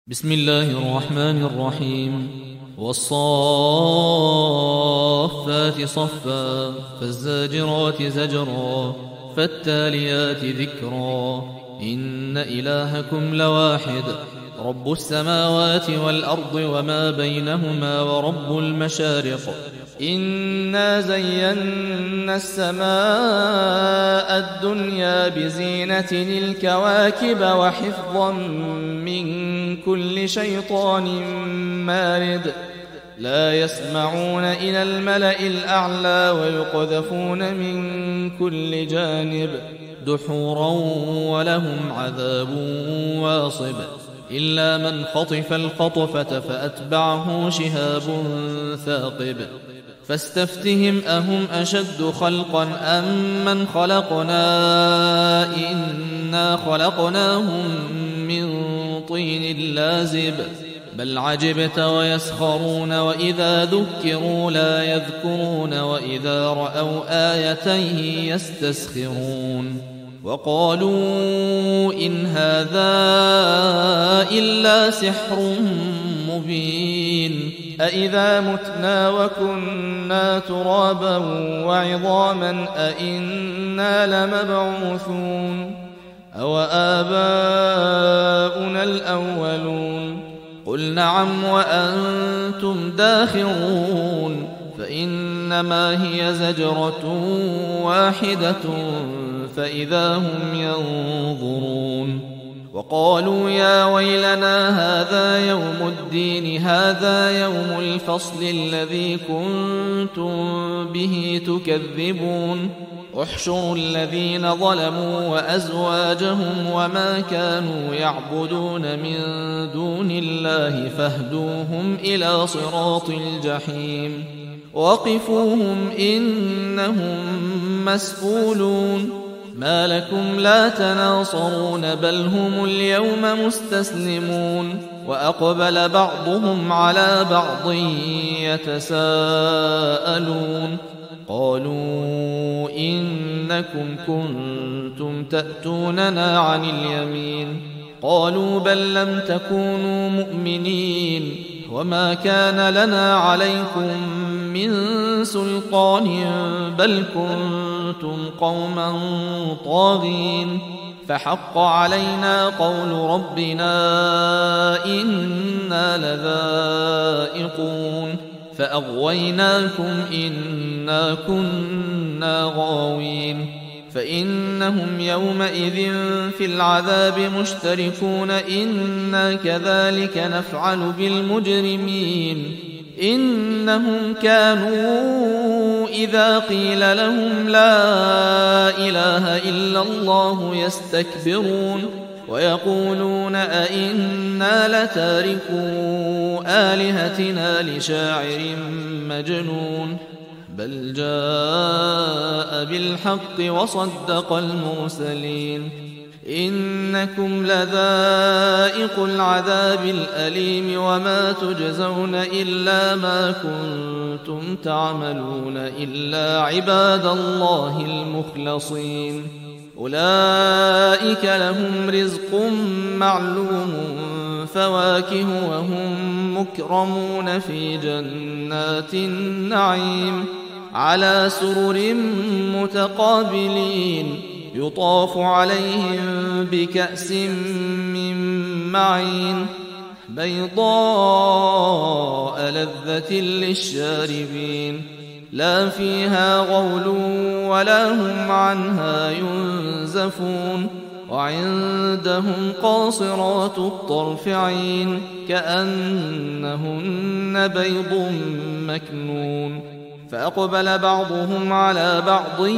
بسم الله الرحمن الرحيم والصافات صفا فالزاجرات زجرا فالتاليات ذكرا إن إلهكم لواحد رب السماوات والأرض وما بينهما ورب المشارق إنا زينا السماء الدنيا بزينة الكواكب وحفظا من كل شيطان مارد لا يسمعون إلى الملأ الأعلى ويقذفون من كل جانب دحورا ولهم عذاب واصب إلا من خطف الخطفة فأتبعه شهاب ثاقب فاستفتهم أهم أشد خلقا أم من خلقنا إنا خلقناهم من طين لازب بل عجبت ويسخرون وإذا ذكروا لا يذكرون وإذا رأوا آية يستسخرون وقالوا إن هذا إلا سحر مبين أإذا متنا وكنا ترابا وعظاما أإنا لمبعوثون أو آباؤنا الأولون قل نعم وأنتم داخرون فإنما هي زجرة واحدة فإذا هم ينظرون وقالوا يا ويلنا هذا يوم الدين هذا يوم الفصل الذي كنتم به تكذبون احشروا الذين ظلموا وأزواجهم وما كانوا يعبدون من دون الله فاهدوهم إلى صراط الجحيم وقفوهم إنهم مسؤولون ما لكم لا تناصرون بل هم اليوم مستسلمون وأقبل بعضهم على بعض يتساءلون قالوا إنكم كنتم تأتوننا عن اليمين قالوا بل لم تكونوا مؤمنين وما كان لنا عليكم من سلطان بل كنتم قوما طاغين فحق علينا قول ربنا إنا لذائقون فأغويناكم إنا كنا غاوين فإنهم يومئذ في العذاب مشتركون إنا كذلك نفعل بالمجرمين إنهم كانوا إذا قيل لهم لا إله إلا الله يستكبرون ويقولون أئنا لتاركو آلهتنا لشاعر مجنون بل جاء بالحق وصدق المرسلين إنكم لذائق العذاب الأليم وما تجزون إلا ما كنتم تعملون إلا عباد الله المخلصين أولئك لهم رزق معلوم فواكه وهم مكرمون في جنات النعيم على سرر متقابلين يطاف عليهم بكأس من معين بيضاء لذة للشاربين لا فيها غول ولا هم عنها ينزفون وعندهم قاصرات الطرف عين كأنهن بيض مكنون فأقبل بعضهم على بعض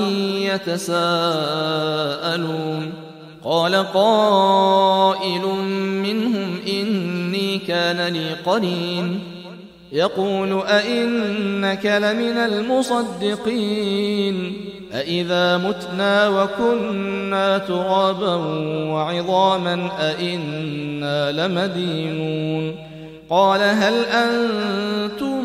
يتساءلون قال قائل منهم إني كان لي قرين يقول أئنك لمن المصدقين أئذا متنا وكنا ترابا وعظاما أئنا لمدينون قال هل أنتم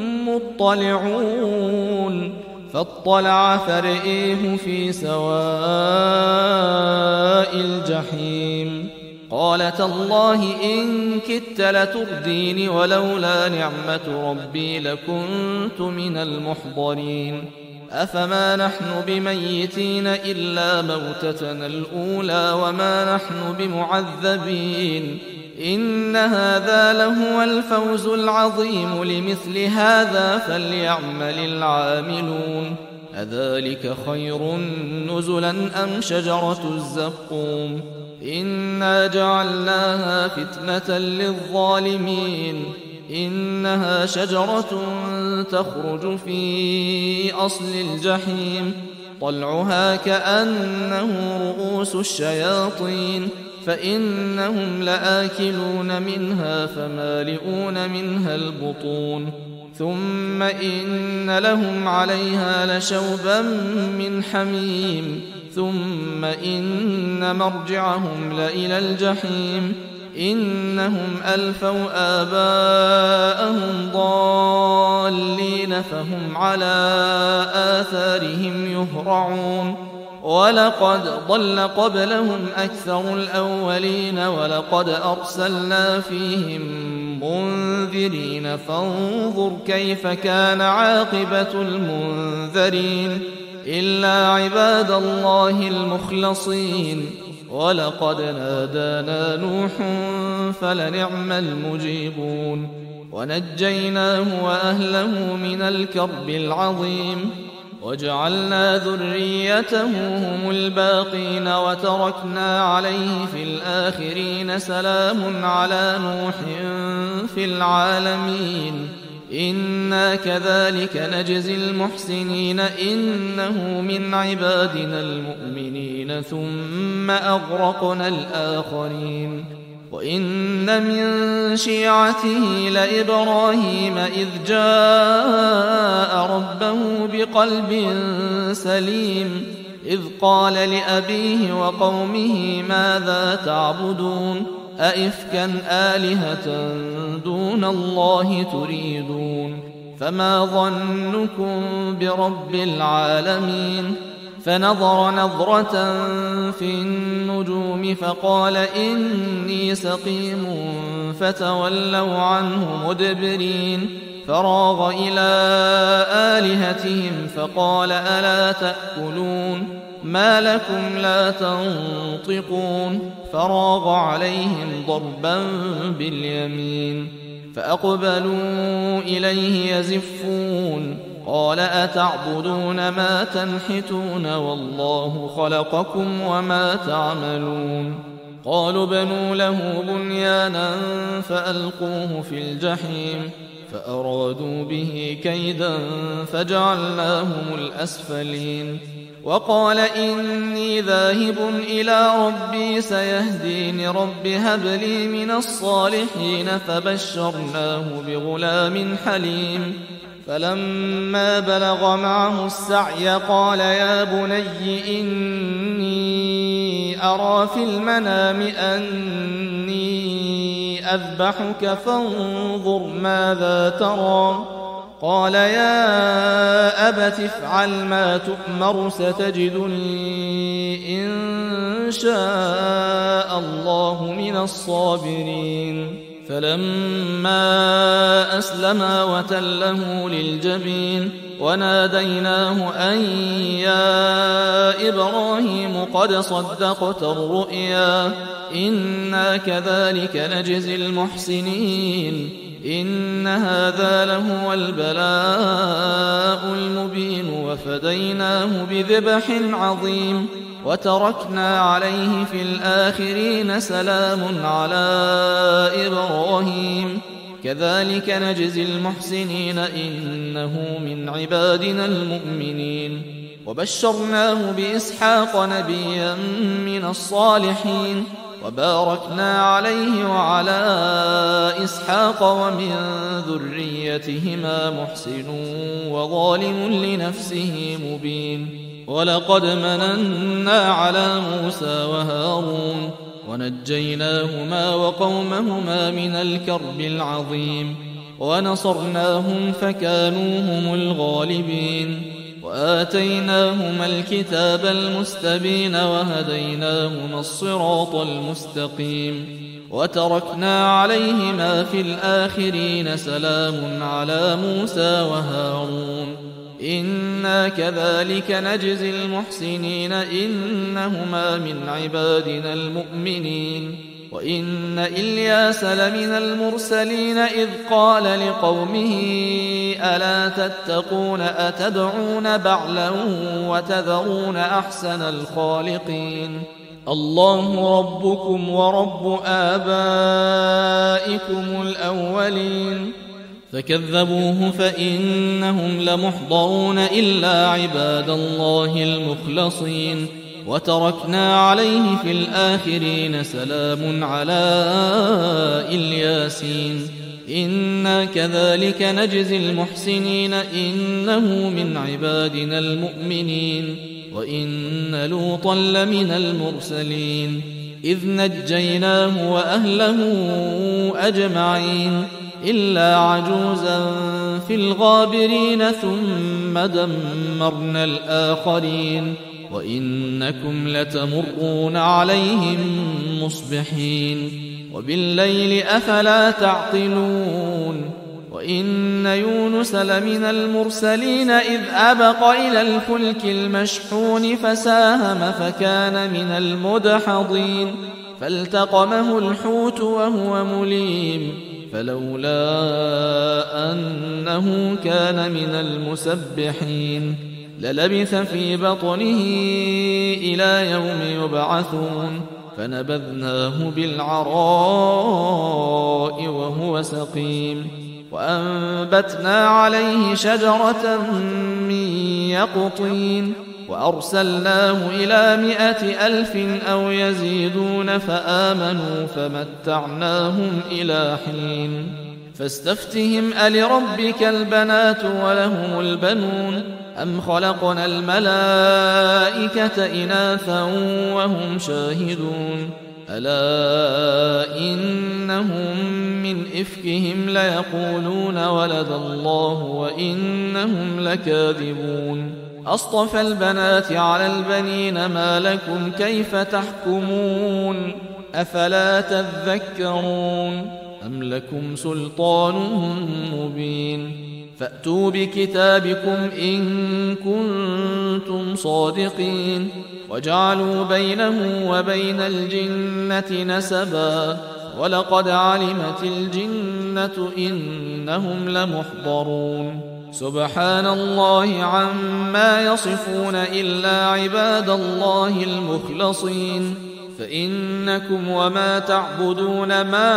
مطلعون فاطلع فرئيه في سواء الجحيم قال تالله إن كدت لتردين ولولا نعمة ربي لكنت من المحضرين أفما نحن بميتين إلا موتتنا الأولى وما نحن بمعذبين إن هذا لهو الفوز العظيم لمثل هذا فليعمل العاملون أذلك خير نزلا أم شجرة الزقوم إنا جعلناها فتنة للظالمين إنها شجرة تخرج في أصل الجحيم طلعها كأنه رؤوس الشياطين فإنهم لآكلون منها فمالئون منها البطون ثم إن لهم عليها لشوبا من حميم ثم إن مرجعهم لإلى الجحيم إنهم ألفوا آباءهم ضالين فهم على آثارهم يهرعون ولقد ضل قبلهم أكثر الأولين ولقد أرسلنا فيهم منذرين فانظر كيف كان عاقبة المنذرين إلا عباد الله المخلصين ولقد نادانا نوح فلنعم المجيبون ونجيناه وأهله من الكرب العظيم وجعلنا ذريته هم الباقين وتركنا عليه في الآخرين سلام على نوح في العالمين إنا كذلك نجزي المحسنين إنه من عبادنا المؤمنين ثم أغرقنا الآخرين وإن من شيعته لإبراهيم إذ جاء ربه بقلب سليم إذ قال لأبيه وقومه ماذا تعبدون أئفكا آلهة دون الله تريدون فما ظنكم برب العالمين فنظر نظرة في النجوم فقال إني سقيم فتولوا عنه مدبرين فراغ إلى آلهتهم فقال ألا تأكلون ما لكم لا تنطقون فراغ عليهم ضربا باليمين فأقبلوا إليه يزفون قال أتعبدون ما تنحتون والله خلقكم وما تعملون قالوا بنوا له بنيانا فألقوه في الجحيم فأرادوا به كيدا فجعلناهم الأسفلين وقال إني ذاهب إلى ربي سيهدين رب هب لي من الصالحين فبشرناه بغلام حليم فلما بلغ معه السعي قال يا بني إني أرى في المنام أني أذبحك فانظر ماذا ترى قال يا أبت افعل ما تؤمر ستجدني إن شاء الله من الصابرين فلما أسلما وتله للجبين وناديناه أن يا إبراهيم قد صدقت الرؤيا إنا كذلك نجزي المحسنين إن هذا لهو البلاء المبين وفديناه بذبح عظيم وتركنا عليه في الآخرين سلام على إبراهيم كذلك نجزي المحسنين إنه من عبادنا المؤمنين وبشرناه بإسحاق نبيا من الصالحين وباركنا عليه وعلى إسحاق ومن ذريتهما محسن وظالم لنفسه مبين ولقد مننا على موسى وهارون ونجيناهما وقومهما من الكرب العظيم ونصرناهم فكانوا هم الغالبين وآتيناهما الكتاب المستبين وهديناهما الصراط المستقيم وتركنا عليهما في الآخرين سلام على موسى وهارون إنا كذلك نجزي المحسنين إنهما من عبادنا المؤمنين وإن إلياس لمن المرسلين إذ قال لقومه ألا تتقون أتدعون بعلا وتذرون أحسن الخالقين الله ربكم ورب آبائكم الأولين فكذبوه فإنهم لمحضرون إلا عباد الله المخلصين وتركنا عليه في الآخرين سلام على الياسين إنا كذلك نجزي المحسنين إنه من عبادنا المؤمنين وإن لوطا لمن المرسلين إذ نجيناه وأهله أجمعين إلا عجوزا في الغابرين ثم دمرنا الآخرين وإنكم لتمرون عليهم مصبحين وبالليل أفلا تعقلون وإن يونس لمن المرسلين إذ أبق إلى الفلك المشحون فساهم فكان من المدحضين فالتقمه الحوت وهو مليم فلولا أنه كان من المسبحين للبث في بطنه إلى يوم يبعثون فنبذناه بالعراء وهو سقيم وأنبتنا عليه شجرة من يقطين وأرسلناه إلى 100,000 أو يزيدون فآمنوا فمتعناهم إلى حين فاستفتهم ألربك البنات ولهم البنون أم خلقنا الملائكة إناثا وهم شاهدون ألا إنهم من إفكهم ليقولون ولد الله وإنهم لكاذبون أصطفى البنات على البنين ما لكم كيف تحكمون أفلا تذكرون أم لكم سلطان مبين فأتوا بكتابكم إن كنتم صادقين وجعلوا بينه وبين الجنة نسبا ولقد علمت الجنة إنهم لمحضرون سبحان الله عما يصفون إلا عباد الله المخلصين فإنكم وما تعبدون ما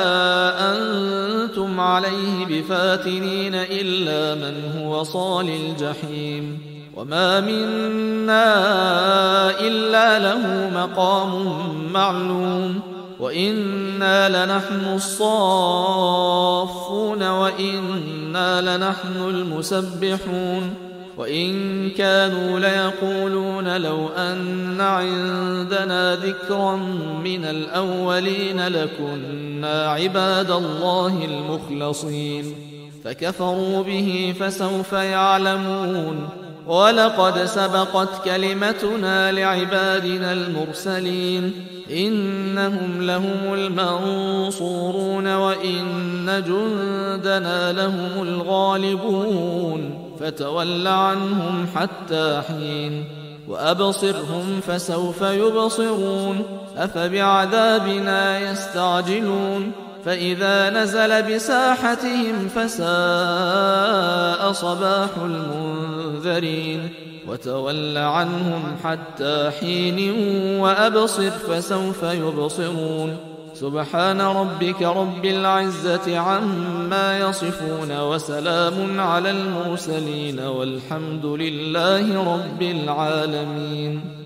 أنتم عليه بفاتنين إلا من هو صال الجحيم وما منا إلا له مقام معلوم وإنا لنحن الصافون وإنا لنحن المسبحون وإن كانوا ليقولون لو أن عندنا ذكرا من الأولين لكنا عباد الله المخلصين فكفروا به فسوف يعلمون ولقد سبقت كلمتنا لعبادنا المرسلين إنهم لهم المنصورون وإن جندنا لهم الغالبون فتول عنهم حتى حين وأبصرهم فسوف يبصرون أفبعذابنا يستعجلون فإذا نزل بساحتهم فساء صباح المنذرين وتول عنهم حتى حين وأبصر فسوف يبصرون سبحان ربك رب العزة عما يصفون وسلام على المرسلين والحمد لله رب العالمين.